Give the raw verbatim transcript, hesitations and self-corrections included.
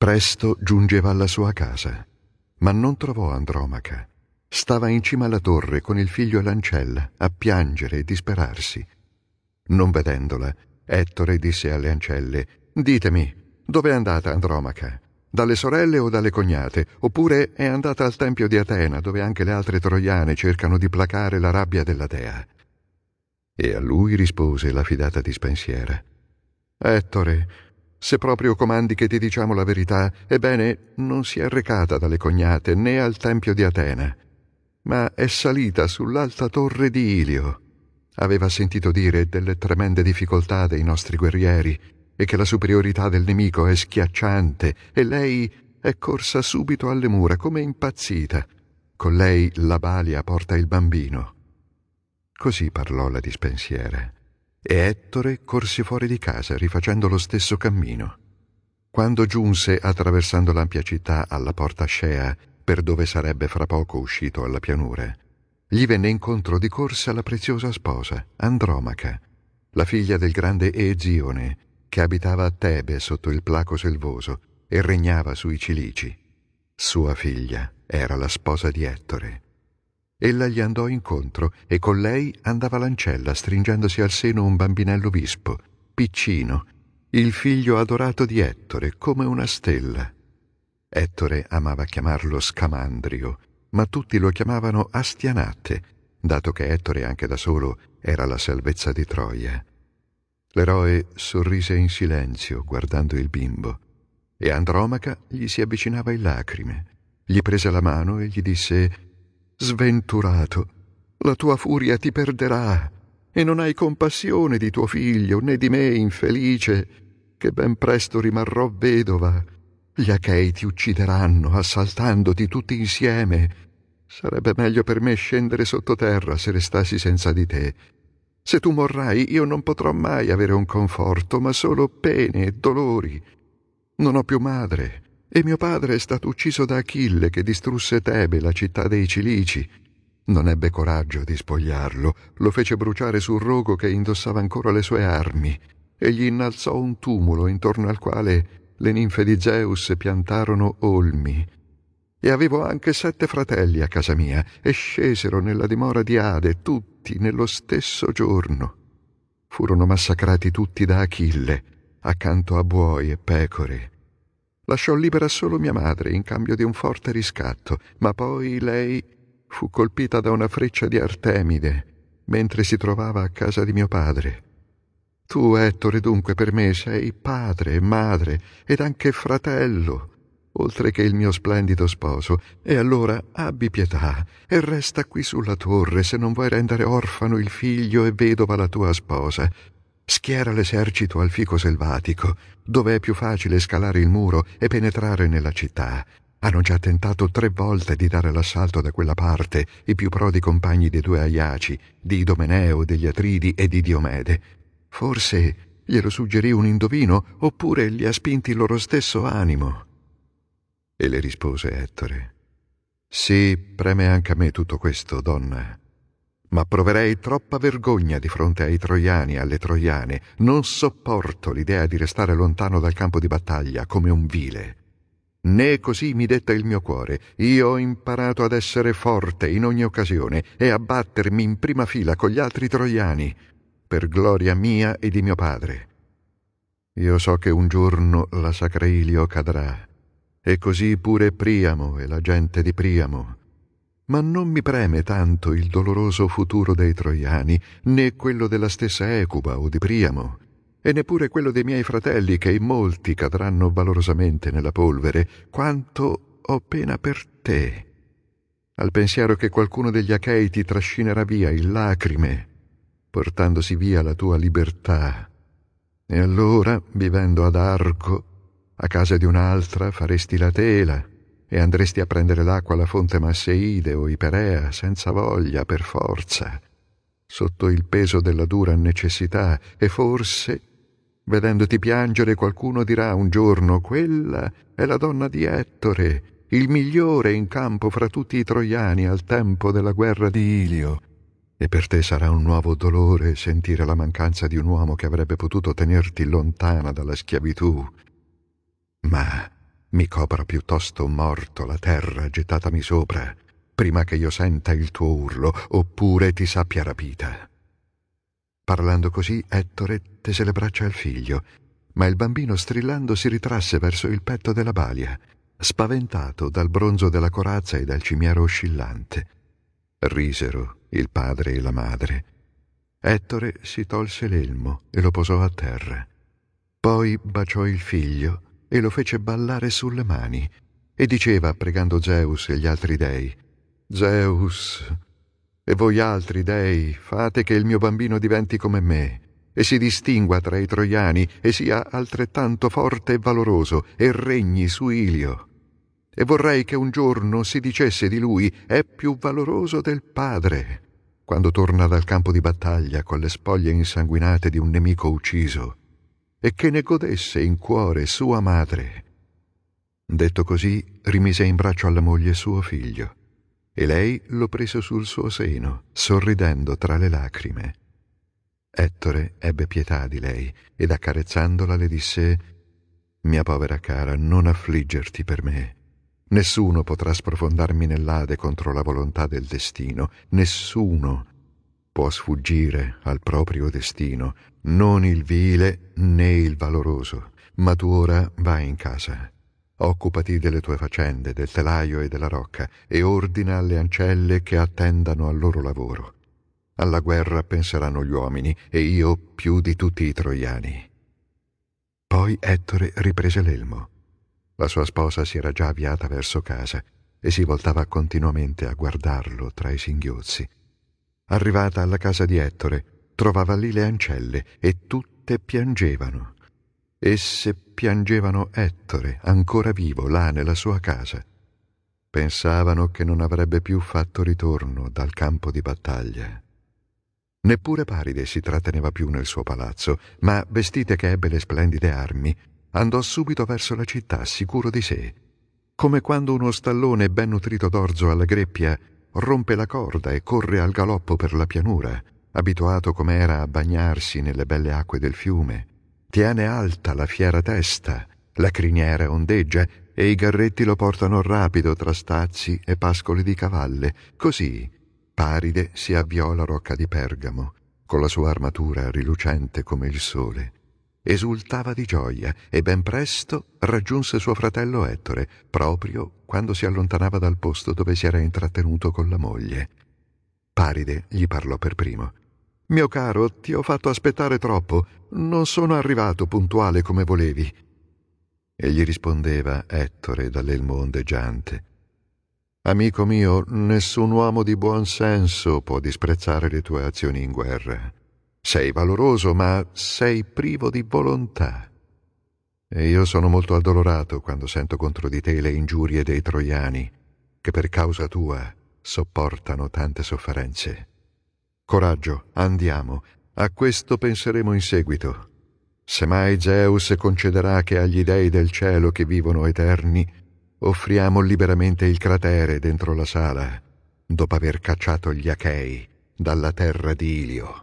Presto giungeva alla sua casa, ma non trovò Andromaca. Stava in cima alla torre con il figlio e l'ancella, a piangere e disperarsi. Non vedendola, Ettore disse alle ancelle: «Ditemi, dove è andata Andromaca? Dalle sorelle o dalle cognate? Oppure è andata al tempio di Atena, dove anche le altre troiane cercano di placare la rabbia della dea?» E a lui rispose la fidata dispensiera: «Ettore, se proprio comandi che ti diciamo la verità, ebbene, non si è recata dalle cognate né al tempio di Atena, ma è salita sull'alta torre di Ilio. Aveva sentito dire delle tremende difficoltà dei nostri guerrieri e che la superiorità del nemico è schiacciante, e lei è corsa subito alle mura come impazzita. Con lei la balia porta il bambino». Così parlò la dispensiera, e Ettore corse fuori di casa rifacendo lo stesso cammino. Quando giunse, attraversando l'ampia città, alla porta Scea, per dove sarebbe fra poco uscito alla pianura, gli venne incontro di corsa la preziosa sposa, Andromaca, la figlia del grande Ezione, che abitava a Tebe sotto il Placo selvoso e regnava sui Cilici. Sua figlia era la sposa di Ettore. Ella gli andò incontro e con lei andava l'ancella, stringendosi al seno un bambinello vispo, piccino, il figlio adorato di Ettore, come una stella. Ettore amava chiamarlo Scamandrio, ma tutti lo chiamavano Astianate, dato che Ettore anche da solo era la salvezza di Troia. L'eroe sorrise in silenzio guardando il bimbo, e Andromaca gli si avvicinava in lacrime. Gli prese la mano e gli disse: «Sventurato, la tua furia ti perderà, e non hai compassione di tuo figlio, né di me infelice, che ben presto rimarrò vedova. Gli Achei ti uccideranno, assaltandoti tutti insieme. Sarebbe meglio per me scendere sottoterra se restassi senza di te. Se tu morrai, io non potrò mai avere un conforto, ma solo pene e dolori. Non ho più madre, e mio padre è stato ucciso da Achille, che distrusse Tebe, la città dei Cilici. Non ebbe coraggio di spogliarlo, lo fece bruciare sul rogo che indossava ancora le sue armi, e gli innalzò un tumulo intorno al quale le ninfe di Zeus piantarono olmi. E avevo anche sette fratelli a casa mia, e scesero nella dimora di Ade, tutti nello stesso giorno. Furono massacrati tutti da Achille, accanto a buoi e pecore. Lasciò libera solo mia madre in cambio di un forte riscatto, ma poi lei fu colpita da una freccia di Artemide mentre si trovava a casa di mio padre. Tu, Ettore, dunque per me sei padre e madre ed anche fratello, oltre che il mio splendido sposo, e allora abbi pietà e resta qui sulla torre se non vuoi rendere orfano il figlio e vedova la tua sposa. Schiera l'esercito al fico selvatico, dove è più facile scalare il muro e penetrare nella città. Hanno già tentato tre volte di dare l'assalto da quella parte i più prodi compagni dei due Aiaci, di Idomeneo, degli Atridi e di Diomede. Forse glielo suggerì un indovino, oppure li ha spinti il loro stesso animo». E le rispose Ettore: «Sì, preme anche a me tutto questo, donna, ma proverei troppa vergogna di fronte ai troiani e alle troiane. Non sopporto l'idea di restare lontano dal campo di battaglia come un vile. Né così mi detta il mio cuore. Io ho imparato ad essere forte in ogni occasione e a battermi in prima fila con gli altri troiani, per gloria mia e di mio padre. Io so che un giorno la sacra Ilio cadrà, e così pure Priamo e la gente di Priamo. Ma non mi preme tanto il doloroso futuro dei troiani, né quello della stessa Ecuba o di Priamo, e neppure quello dei miei fratelli, che in molti cadranno valorosamente nella polvere, quanto ho pena per te, al pensiero che qualcuno degli Achei ti trascinerà via in lacrime, portandosi via la tua libertà. E allora, vivendo ad Arco, a casa di un'altra faresti la tela, e andresti a prendere l'acqua alla fonte Masseide o Iperea senza voglia, per forza, sotto il peso della dura necessità, e forse, vedendoti piangere, qualcuno dirà un giorno: «Quella è la donna di Ettore, il migliore in campo fra tutti i troiani al tempo della guerra di Ilio». E per te sarà un nuovo dolore sentire la mancanza di un uomo che avrebbe potuto tenerti lontana dalla schiavitù. Ma mi copra piuttosto morto la terra gettatami sopra, prima che io senta il tuo urlo, oppure ti sappia rapita. Parlando così, Ettore tese le braccia al figlio, ma il bambino strillando si ritrasse verso il petto della balia, spaventato dal bronzo della corazza e dal cimiero oscillante. Risero il padre e la madre. Ettore si tolse l'elmo e lo posò a terra. Poi baciò il figlio e lo fece ballare sulle mani e diceva, pregando Zeus e gli altri dei: «Zeus, e voi altri dei, fate che il mio bambino diventi come me e si distingua tra i troiani e sia altrettanto forte e valoroso e regni su Ilio. E vorrei che un giorno si dicesse di lui: è più valoroso del padre, quando torna dal campo di battaglia con le spoglie insanguinate di un nemico ucciso, e che ne godesse in cuore sua madre». Detto così, rimise in braccio alla moglie suo figlio, e lei lo prese sul suo seno, sorridendo tra le lacrime. Ettore ebbe pietà di lei, ed accarezzandola le disse: «Mia povera cara, non affliggerti per me. Nessuno potrà sprofondarmi nell'Ade contro la volontà del destino. Nessuno può sfuggire al proprio destino, non il vile né il valoroso. Ma tu ora vai in casa. Occupati delle tue faccende, del telaio e della rocca, e ordina alle ancelle che attendano al loro lavoro. Alla guerra penseranno gli uomini, e io più di tutti i troiani». Poi Ettore riprese l'elmo. La sua sposa si era già avviata verso casa e si voltava continuamente a guardarlo tra i singhiozzi. Arrivata alla casa di Ettore, trovava lì le ancelle e tutte piangevano. Esse piangevano Ettore, ancora vivo, là nella sua casa. Pensavano che non avrebbe più fatto ritorno dal campo di battaglia. Neppure Paride si tratteneva più nel suo palazzo, ma, vestite che ebbe le splendide armi, andò subito verso la città, sicuro di sé, come quando uno stallone ben nutrito d'orzo alla greppia rompe la corda e corre al galoppo per la pianura, abituato come era a bagnarsi nelle belle acque del fiume. Tiene alta la fiera testa, la criniera ondeggia e i garretti lo portano rapido tra stazzi e pascoli di cavalle. Così Paride si avviò alla rocca di Pergamo, con la sua armatura rilucente come il sole. Esultava di gioia e ben presto raggiunse suo fratello Ettore, proprio quando si allontanava dal posto dove si era intrattenuto con la moglie. Paride gli parlò per primo. «Mio caro, ti ho fatto aspettare troppo. Non sono arrivato puntuale come volevi». E gli rispondeva Ettore dall'elmo ondeggiante: «Amico mio, nessun uomo di buon senso può disprezzare le tue azioni in guerra. Sei valoroso, ma sei privo di volontà. E io sono molto addolorato quando sento contro di te le ingiurie dei troiani, che per causa tua sopportano tante sofferenze. Coraggio, andiamo, a questo penseremo in seguito. Se mai Zeus concederà che agli dei del cielo che vivono eterni offriamo liberamente il cratere dentro la sala, dopo aver cacciato gli Achei dalla terra di Ilio».